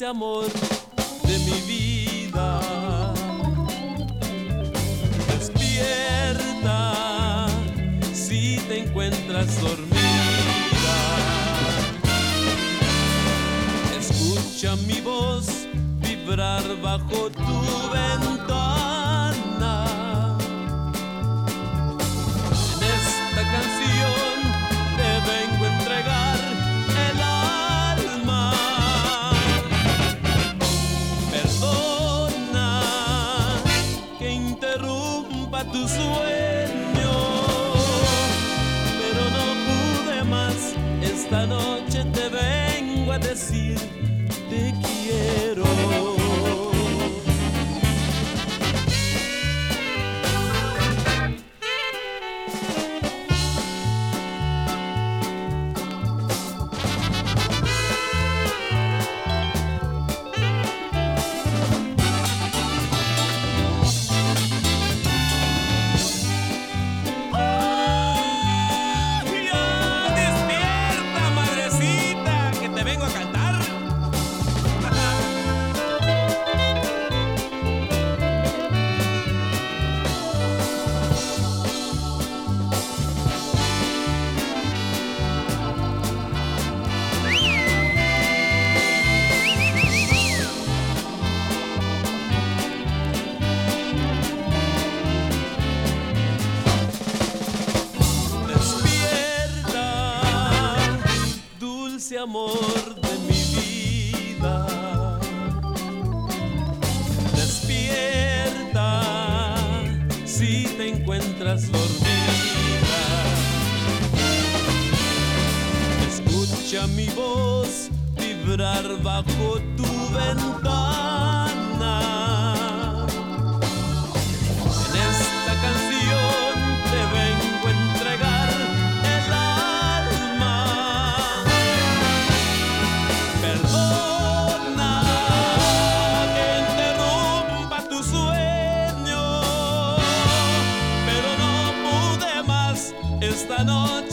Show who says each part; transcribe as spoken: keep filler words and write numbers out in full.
Speaker 1: dulce amor de mi vida. Despierta si te encuentras dormida. Escucha mi voz vibrar bajo tu ventana. En esta canción te vengo a entregar el alma. Perdona que interrumpa tu sueño, pero no pude más. Esta noche te vengo a decir te quiero. Amor de mi vida, despierta si te encuentras dormida. Escucha mi voz vibrar bajo tu ventana. En esta canción te vengo a entregar el alma. Perdona que interrumpa tu sueño, pero no pude más. Esta noche